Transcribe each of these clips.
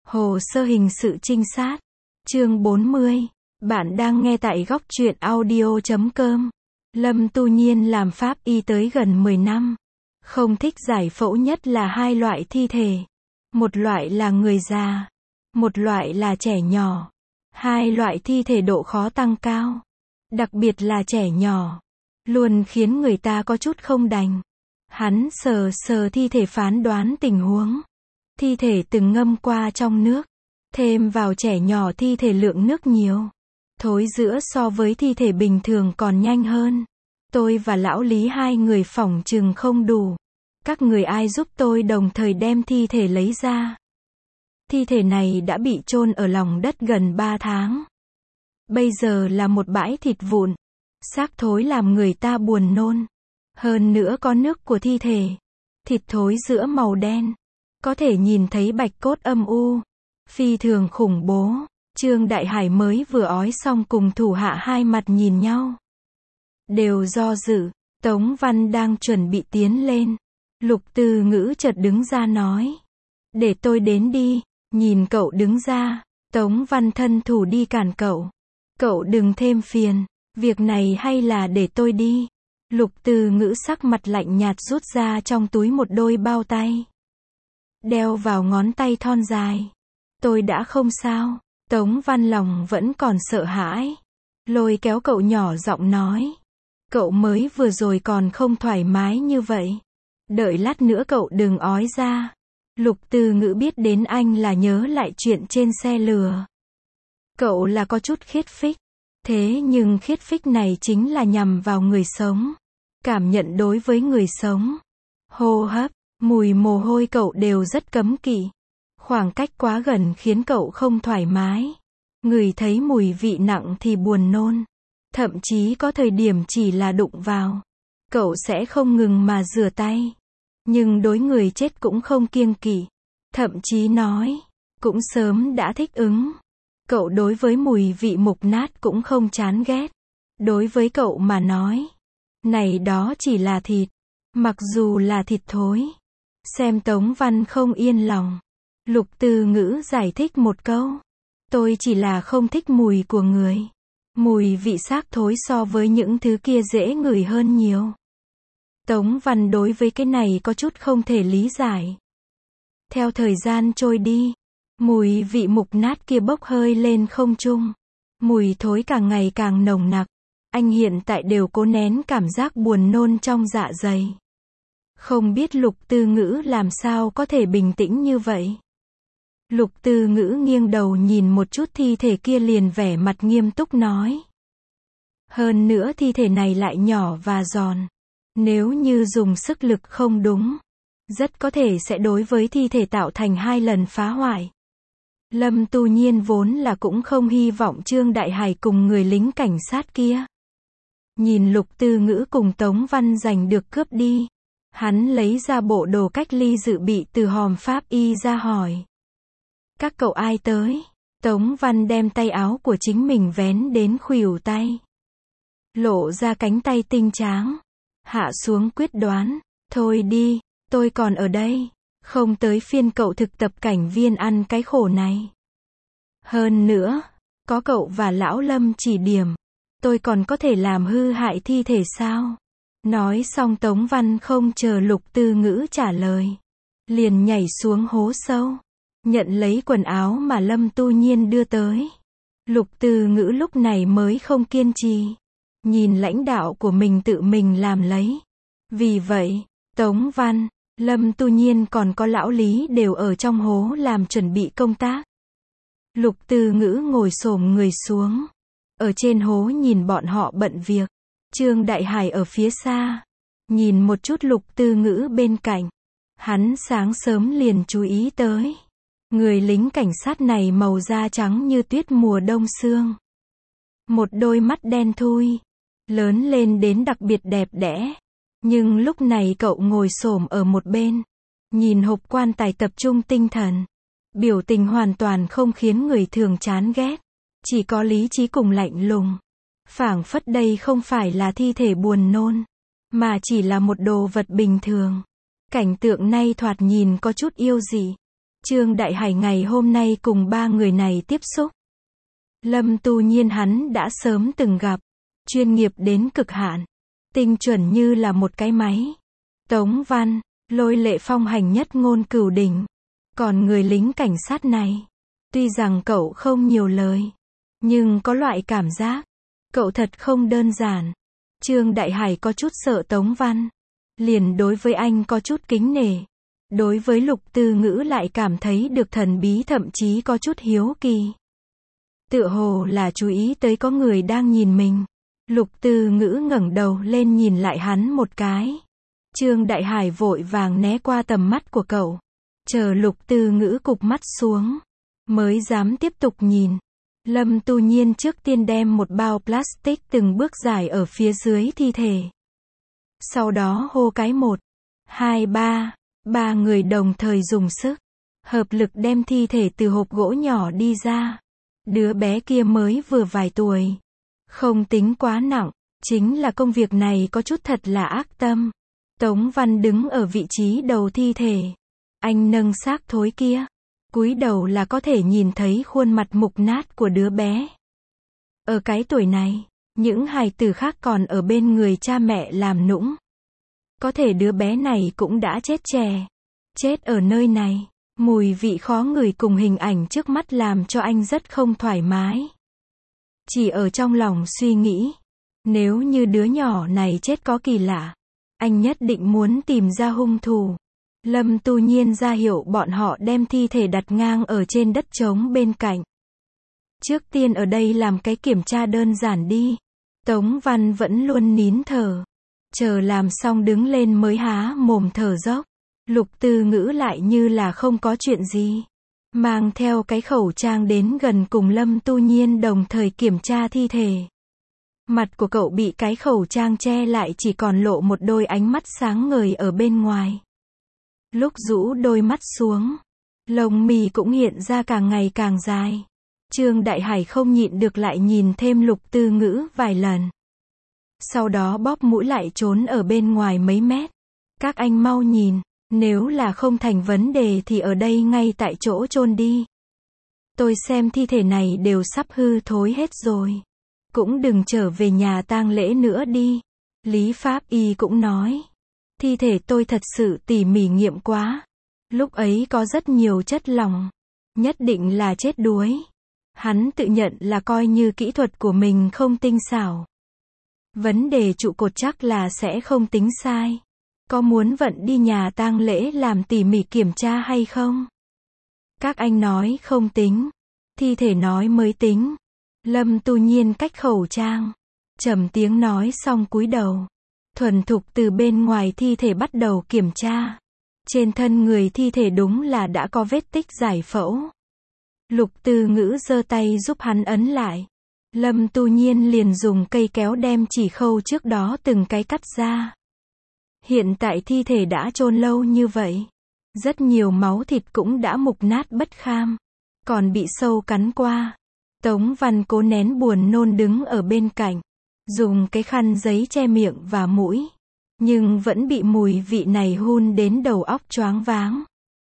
Hồ sơ hình sự trinh sát. Chương 40. Bạn đang nghe tại góc truyện audio.com. Lâm Tu Nhiên làm pháp y tới gần 10 năm. Không thích giải phẫu nhất là hai loại thi thể. Một loại là người già. Một loại là trẻ nhỏ. Hai loại thi thể độ khó tăng cao. Đặc biệt là trẻ nhỏ. Luôn khiến người ta có chút không đành. Hắn sờ sờ thi thể phán đoán tình huống. Thi thể từng ngâm qua trong nước. Thêm vào trẻ nhỏ thi thể lượng nước nhiều. Thối rữa so với thi thể bình thường còn nhanh hơn. Tôi và lão Lý hai người phỏng chừng không đủ. Các người ai giúp tôi đồng thời đem thi thể lấy ra. Thi thể này đã bị chôn ở lòng đất gần 3 tháng. Bây giờ là một bãi thịt vụn. Xác thối làm người ta buồn nôn. Hơn nữa có nước của thi thể. Thịt thối rữa màu đen. Có thể nhìn thấy bạch cốt âm u. Phi thường khủng bố. Trương Đại Hải mới vừa ói xong cùng thủ hạ hai mặt nhìn nhau. Đều do dự. Tống Văn đang chuẩn bị tiến lên. Lục Từ Ngữ chợt đứng ra nói. Để tôi đến đi. Nhìn cậu đứng ra. Tống Văn thân thủ đi cản cậu. Cậu đừng thêm phiền. Việc này hay là để tôi đi. Lục Từ Ngữ sắc mặt lạnh nhạt rút ra trong túi một đôi bao tay. Đeo vào ngón tay thon dài. Tôi đã không sao. Tống Văn lòng vẫn còn sợ hãi. Lôi kéo cậu nhỏ giọng nói. Cậu mới vừa rồi còn không thoải mái như vậy. Đợi lát nữa cậu đừng ói ra. Lục Từ Ngữ biết đến anh là nhớ lại chuyện trên xe lừa. Cậu là có chút khiết phích. Thế nhưng khiết phích này chính là nhằm vào người sống. Cảm nhận đối với người sống. Hô hấp, mùi mồ hôi cậu đều rất cấm kỵ. Khoảng cách quá gần khiến cậu không thoải mái. Người thấy mùi vị nặng thì buồn nôn. Thậm chí có thời điểm chỉ là đụng vào. Cậu sẽ không ngừng mà rửa tay. Nhưng đối người chết cũng không kiêng kỵ. Thậm chí nói. Cũng sớm đã thích ứng. Cậu đối với mùi vị mục nát cũng không chán ghét. Đối với cậu mà nói. Này đó chỉ là thịt. Mặc dù là thịt thối. Xem Tống Văn không yên lòng. Lục Từ Ngữ giải thích một câu. Tôi chỉ là không thích mùi của người. Mùi vị xác thối so với những thứ kia dễ ngửi hơn nhiều. Tống Văn đối với cái này có chút không thể lý giải. Theo thời gian trôi đi. Mùi vị mục nát kia bốc hơi lên không trung. Mùi thối càng ngày càng nồng nặc. Anh hiện tại đều cố nén cảm giác buồn nôn trong dạ dày. Không biết Lục Từ Ngữ làm sao có thể bình tĩnh như vậy. Lục Từ Ngữ nghiêng đầu nhìn một chút thi thể kia liền vẻ mặt nghiêm túc nói. Hơn nữa thi thể này lại nhỏ và giòn. Nếu như dùng sức lực không đúng. Rất có thể sẽ đối với thi thể tạo thành 2 lần phá hoại. Lâm Tu Nhiên vốn là cũng không hy vọng Trương Đại Hải cùng người lính cảnh sát kia. Nhìn Lục Từ Ngữ cùng Tống Văn giành được cướp đi. Hắn lấy ra bộ đồ cách ly dự bị từ hòm pháp y ra hỏi. Các cậu ai tới? Tống Văn đem tay áo của chính mình vén đến khuỷu tay. Lộ ra cánh tay tinh tráng. Hạ xuống quyết đoán. Thôi đi, tôi còn ở đây. Không tới phiên cậu thực tập cảnh viên ăn cái khổ này. Hơn nữa, có cậu và lão Lâm chỉ điểm. Tôi còn có thể làm hư hại thi thể sao? Nói xong Tống Văn không chờ Lục Từ Ngữ trả lời. Liền nhảy xuống hố sâu. Nhận lấy quần áo mà Lâm Tu Nhiên đưa tới. Lục Từ Ngữ lúc này mới không kiên trì. Nhìn lãnh đạo của mình tự mình làm lấy. Vì vậy, Tống Văn, Lâm Tu Nhiên còn có lão Lý đều ở trong hố làm chuẩn bị công tác. Lục Từ Ngữ ngồi xổm người xuống. Ở trên hố nhìn bọn họ bận việc. Trương Đại Hải ở phía xa. Nhìn một chút Lục Từ Ngữ bên cạnh. Hắn sáng sớm liền chú ý tới. Người lính cảnh sát này màu da trắng như tuyết mùa đông sương. Một đôi mắt đen thui. Lớn lên đến đặc biệt đẹp đẽ. Nhưng lúc này cậu ngồi xổm ở một bên. Nhìn hộp quan tài tập trung tinh thần. Biểu tình hoàn toàn không khiến người thường chán ghét. Chỉ có lý trí cùng lạnh lùng. Phảng phất đây không phải là thi thể buồn nôn. Mà chỉ là một đồ vật bình thường. Cảnh tượng này thoạt nhìn có chút yêu dị. Trương Đại Hải ngày hôm nay cùng ba người này tiếp xúc. Lâm Tu Nhiên hắn đã sớm từng gặp, chuyên nghiệp đến cực hạn, tinh chuẩn như là một cái máy. Tống Văn, Lôi Lệ phong hành nhất ngôn cửu đỉnh. Còn người lính cảnh sát này, tuy rằng cậu không nhiều lời, nhưng có loại cảm giác, cậu thật không đơn giản. Trương Đại Hải có chút sợ Tống Văn, liền đối với anh có chút kính nể. Đối với Lục Tư Ngữ lại cảm thấy được thần bí, thậm chí có chút hiếu kỳ. Tựa hồ là chú ý tới có người đang nhìn mình. Lục Tư Ngữ ngẩng đầu lên nhìn lại hắn một cái. Trương Đại Hải vội vàng né qua tầm mắt của cậu. Chờ Lục Tư Ngữ cụp mắt xuống, mới dám tiếp tục nhìn. Lâm Tu Nhiên trước tiên đem một bao plastic từng bước giải ở phía dưới thi thể. Sau đó hô cái 1, 2, 3. Ba người đồng thời dùng sức, hợp lực đem thi thể từ hộp gỗ nhỏ đi ra. Đứa bé kia mới vừa vài tuổi, không tính quá nặng, chính là công việc này có chút thật là ác tâm. Tống Văn đứng ở vị trí đầu thi thể. Anh nâng xác thối kia, cúi đầu là có thể nhìn thấy khuôn mặt mục nát của đứa bé. Ở cái tuổi này, những hài tử khác còn ở bên người cha mẹ làm nũng. Có thể đứa bé này cũng đã chết trẻ. Chết ở nơi này, mùi vị khó ngửi cùng hình ảnh trước mắt làm cho anh rất không thoải mái. Chỉ ở trong lòng suy nghĩ, nếu như đứa nhỏ này chết có kỳ lạ, anh nhất định muốn tìm ra hung thủ. Lâm Tu Nhiên ra hiệu bọn họ đem thi thể đặt ngang ở trên đất trống bên cạnh. Trước tiên ở đây làm cái kiểm tra đơn giản đi. Tống Văn vẫn luôn nín thở. Chờ làm xong đứng lên mới há mồm thở dốc. Lục Tư Ngữ lại như là không có chuyện gì. Mang theo cái khẩu trang đến gần cùng Lâm Tu Nhiên đồng thời kiểm tra thi thể. Mặt của cậu bị cái khẩu trang che lại, chỉ còn lộ một đôi ánh mắt sáng ngời ở bên ngoài. Lúc rũ đôi mắt xuống, lông mi cũng hiện ra càng ngày càng dài. Trương Đại Hải không nhịn được lại nhìn thêm Lục Tư Ngữ vài lần. Sau đó bóp mũi lại trốn ở bên ngoài mấy mét. Các anh mau nhìn, nếu là không thành vấn đề thì ở đây ngay tại chỗ chôn đi. Tôi xem thi thể này đều sắp hư thối hết rồi. Cũng đừng trở về nhà tang lễ nữa đi. Lý Pháp Y cũng nói. Thi thể tôi thật sự tỉ mỉ nghiệm quá. Lúc ấy có rất nhiều chất lỏng. Nhất định là chết đuối. Hắn tự nhận là coi như kỹ thuật của mình không tinh xảo. Vấn đề trụ cột chắc là sẽ không tính sai. Có muốn vận đi nhà tang lễ làm tỉ mỉ kiểm tra hay không? Các anh nói không tính. Thi thể nói mới tính. Lâm Tu Nhiên cách khẩu trang. Trầm tiếng nói xong cúi đầu. Thuần thục từ bên ngoài thi thể bắt đầu kiểm tra. Trên thân người thi thể đúng là đã có vết tích giải phẫu. Lục Tư Ngữ giơ tay giúp hắn ấn lại. Lâm Tu Nhiên liền dùng cây kéo đem chỉ khâu trước đó từng cái cắt ra. Hiện tại thi thể đã chôn lâu như vậy. Rất nhiều máu thịt cũng đã mục nát bất kham. Còn bị sâu cắn qua. Tống Văn cố nén buồn nôn đứng ở bên cạnh. Dùng cái khăn giấy che miệng và mũi. Nhưng vẫn bị mùi vị này hun đến đầu óc choáng váng.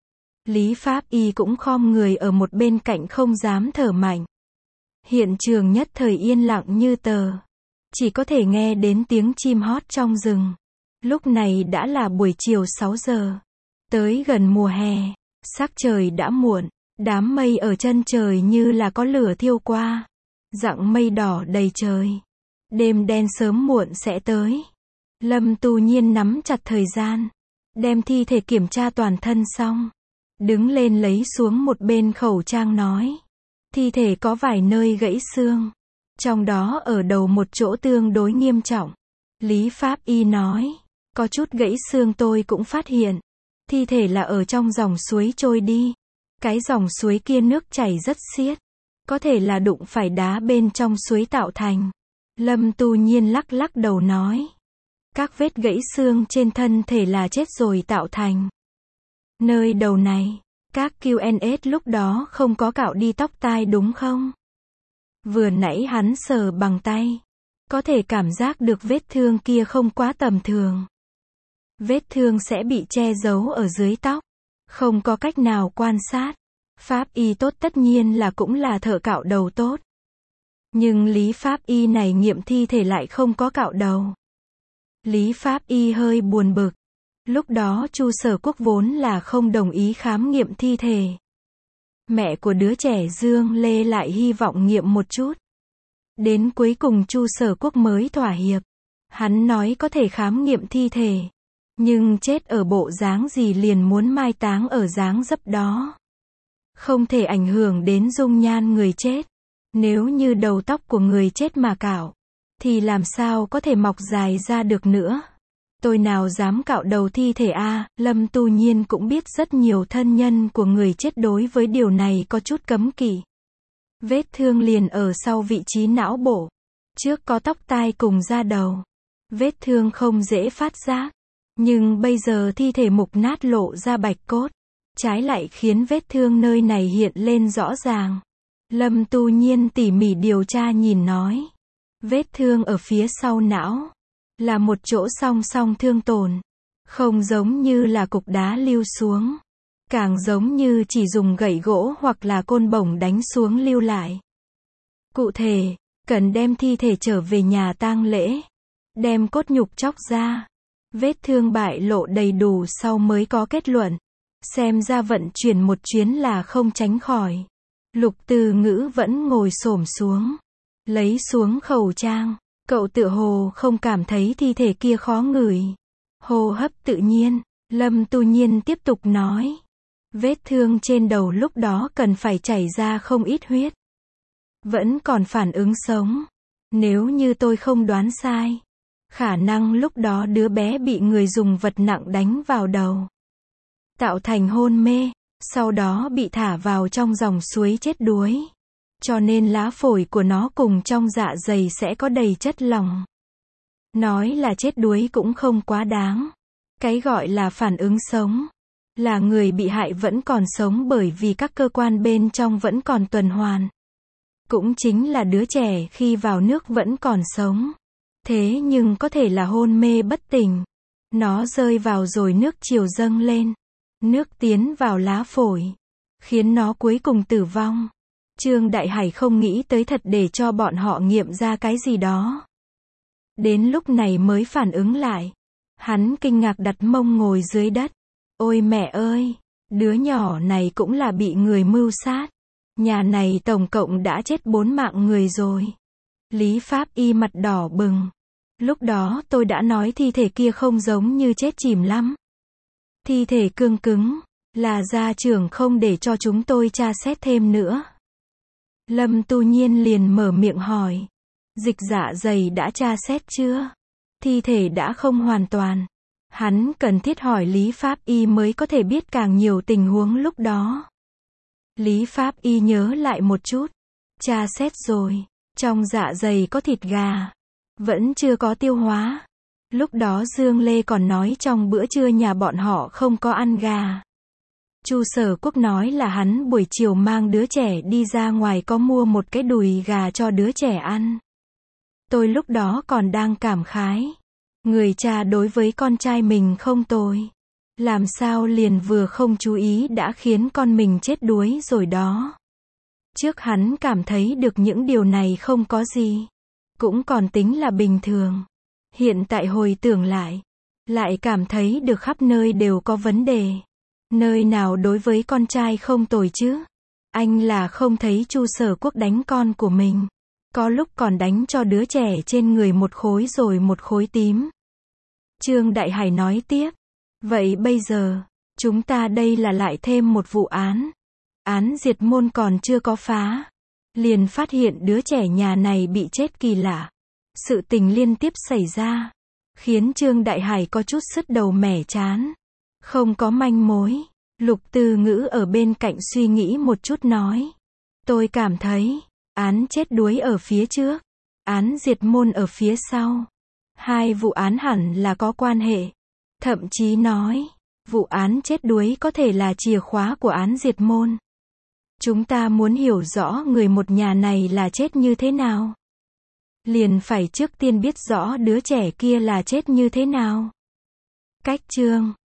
Lý Pháp Y cũng khom người ở một bên cạnh không dám thở mạnh. Hiện trường nhất thời yên lặng như tờ. Chỉ có thể nghe đến tiếng chim hót trong rừng. Lúc này đã là buổi chiều 6 giờ. Tới gần mùa hè. Sắc trời đã muộn. Đám mây ở chân trời như là có lửa thiêu qua. Dặng mây đỏ đầy trời. Đêm đen sớm muộn sẽ tới. Lâm Tu Nhiên nắm chặt thời gian. Đem thi thể kiểm tra toàn thân xong. Đứng lên lấy xuống một bên khẩu trang nói. Thi thể có vài nơi gãy xương. Trong đó ở đầu một chỗ tương đối nghiêm trọng. Lý Pháp Y nói. Có chút gãy xương tôi cũng phát hiện. Thi thể là ở trong dòng suối trôi đi. Cái dòng suối kia nước chảy rất xiết. Có thể là đụng phải đá bên trong suối tạo thành. Lâm Tu Nhiên lắc lắc đầu nói. Các vết gãy xương trên thân thể là chết rồi tạo thành. Nơi đầu này, các QNS lúc đó không có cạo đi tóc tai đúng không? Vừa nãy hắn sờ bằng tay. Có thể cảm giác được vết thương kia không quá tầm thường. Vết thương sẽ bị che giấu ở dưới tóc. Không có cách nào quan sát. Pháp y tốt tất nhiên là cũng là thợ cạo đầu tốt. Nhưng lý pháp y này nghiệm thi thể lại không có cạo đầu. Lý pháp y hơi buồn bực. Lúc đó Chu Sở Quốc vốn là không đồng ý khám nghiệm thi thể. Mẹ của đứa trẻ Dương Lê lại hy vọng nghiệm một chút. Đến cuối cùng Chu Sở Quốc mới thỏa hiệp. Hắn nói có thể khám nghiệm thi thể. Nhưng chết ở bộ dáng gì liền muốn mai táng ở dáng dấp đó. Không thể ảnh hưởng đến dung nhan người chết. Nếu như đầu tóc của người chết mà cạo, thì làm sao có thể mọc dài ra được nữa. Tôi nào dám cạo đầu thi thể a. Lâm Tu Nhiên cũng biết rất nhiều thân nhân của người chết đối với điều này có chút cấm kỵ. Vết thương liền ở sau vị trí não bộ. Trước có tóc tai cùng da đầu. Vết thương không dễ phát giác. Nhưng bây giờ thi thể mục nát lộ ra bạch cốt. Trái lại khiến vết thương nơi này hiện lên rõ ràng. Lâm Tu Nhiên tỉ mỉ điều tra nhìn nói. Vết thương ở phía sau não. Là một chỗ song song thương tổn. Không giống như là cục đá lưu xuống. Càng giống như chỉ dùng gậy gỗ hoặc là côn bổng đánh xuống lưu lại. Cụ thể, cần đem thi thể trở về nhà tang lễ. Đem cốt nhục chóc ra. Vết thương bại lộ đầy đủ sau mới có kết luận. Xem ra vận chuyển một chuyến là không tránh khỏi. Lục Từ Ngữ vẫn ngồi xổm xuống. Lấy xuống khẩu trang. Cậu tựa hồ không cảm thấy thi thể kia khó ngửi. Hô hấp tự nhiên. Lâm Tu Nhiên tiếp tục nói. Vết thương trên đầu lúc đó cần phải chảy ra không ít huyết. Vẫn còn phản ứng sống. Nếu như tôi không đoán sai. Khả năng lúc đó đứa bé bị người dùng vật nặng đánh vào đầu. Tạo thành hôn mê. Sau đó bị thả vào trong dòng suối chết đuối. Cho nên lá phổi của nó cùng trong dạ dày sẽ có đầy chất lỏng. Nói là chết đuối cũng không quá đáng. Cái gọi là phản ứng sống. Là người bị hại vẫn còn sống bởi vì các cơ quan bên trong vẫn còn tuần hoàn. Cũng chính là đứa trẻ khi vào nước vẫn còn sống. Thế nhưng có thể là hôn mê bất tỉnh. Nó rơi vào rồi nước chiều dâng lên. Nước tiến vào lá phổi. Khiến nó cuối cùng tử vong. Trương Đại Hải không nghĩ tới thật để cho bọn họ nghiệm ra cái gì đó. Đến lúc này mới phản ứng lại. Hắn kinh ngạc đặt mông ngồi dưới đất. Ôi mẹ ơi, đứa nhỏ này cũng là bị người mưu sát. Nhà này tổng cộng đã chết 4 mạng người rồi. Lý Pháp Y mặt đỏ bừng. Lúc đó tôi đã nói thi thể kia không giống như chết chìm lắm. Thi thể cương cứng, là gia trưởng không để cho chúng tôi tra xét thêm nữa. Lâm Tu Nhiên liền mở miệng hỏi. Dịch dạ dày đã tra xét chưa? Thi thể đã không hoàn toàn. Hắn cần thiết hỏi Lý Pháp Y mới có thể biết càng nhiều tình huống lúc đó. Lý Pháp Y nhớ lại một chút. Tra xét rồi. Trong dạ dày có thịt gà. Vẫn chưa có tiêu hóa. Lúc đó Dương Lê còn nói trong bữa trưa nhà bọn họ không có ăn gà. Chu Sở Quốc nói là hắn buổi chiều mang đứa trẻ đi ra ngoài có mua một cái đùi gà cho đứa trẻ ăn. Tôi lúc đó còn đang cảm khái. Người cha đối với con trai mình không tồi. Làm sao liền vừa không chú ý đã khiến con mình chết đuối rồi đó. Trước hắn cảm thấy được những điều này không có gì. Cũng còn tính là bình thường. Hiện tại hồi tưởng lại cảm thấy được khắp nơi đều có vấn đề. Nơi nào đối với con trai không tồi chứ? Anh là không thấy Chu Sở Quốc đánh con của mình. Có lúc còn đánh cho đứa trẻ trên người một khối rồi một khối tím. Trương Đại Hải nói tiếp. Vậy bây giờ, chúng ta đây là lại thêm một vụ án. Án diệt môn còn chưa có phá. Liền phát hiện đứa trẻ nhà này bị chết kỳ lạ. Sự tình liên tiếp xảy ra. Khiến Trương Đại Hải có chút sứt đầu mẻ chán. Không có manh mối. Lục Từ Ngữ ở bên cạnh suy nghĩ một chút nói. Tôi cảm thấy, án chết đuối ở phía trước. Án diệt môn ở phía sau. Hai vụ án hẳn là có quan hệ. Thậm chí nói, vụ án chết đuối có thể là chìa khóa của án diệt môn. Chúng ta muốn hiểu rõ người một nhà này là chết như thế nào. Liền phải trước tiên biết rõ đứa trẻ kia là chết như thế nào. Cách chương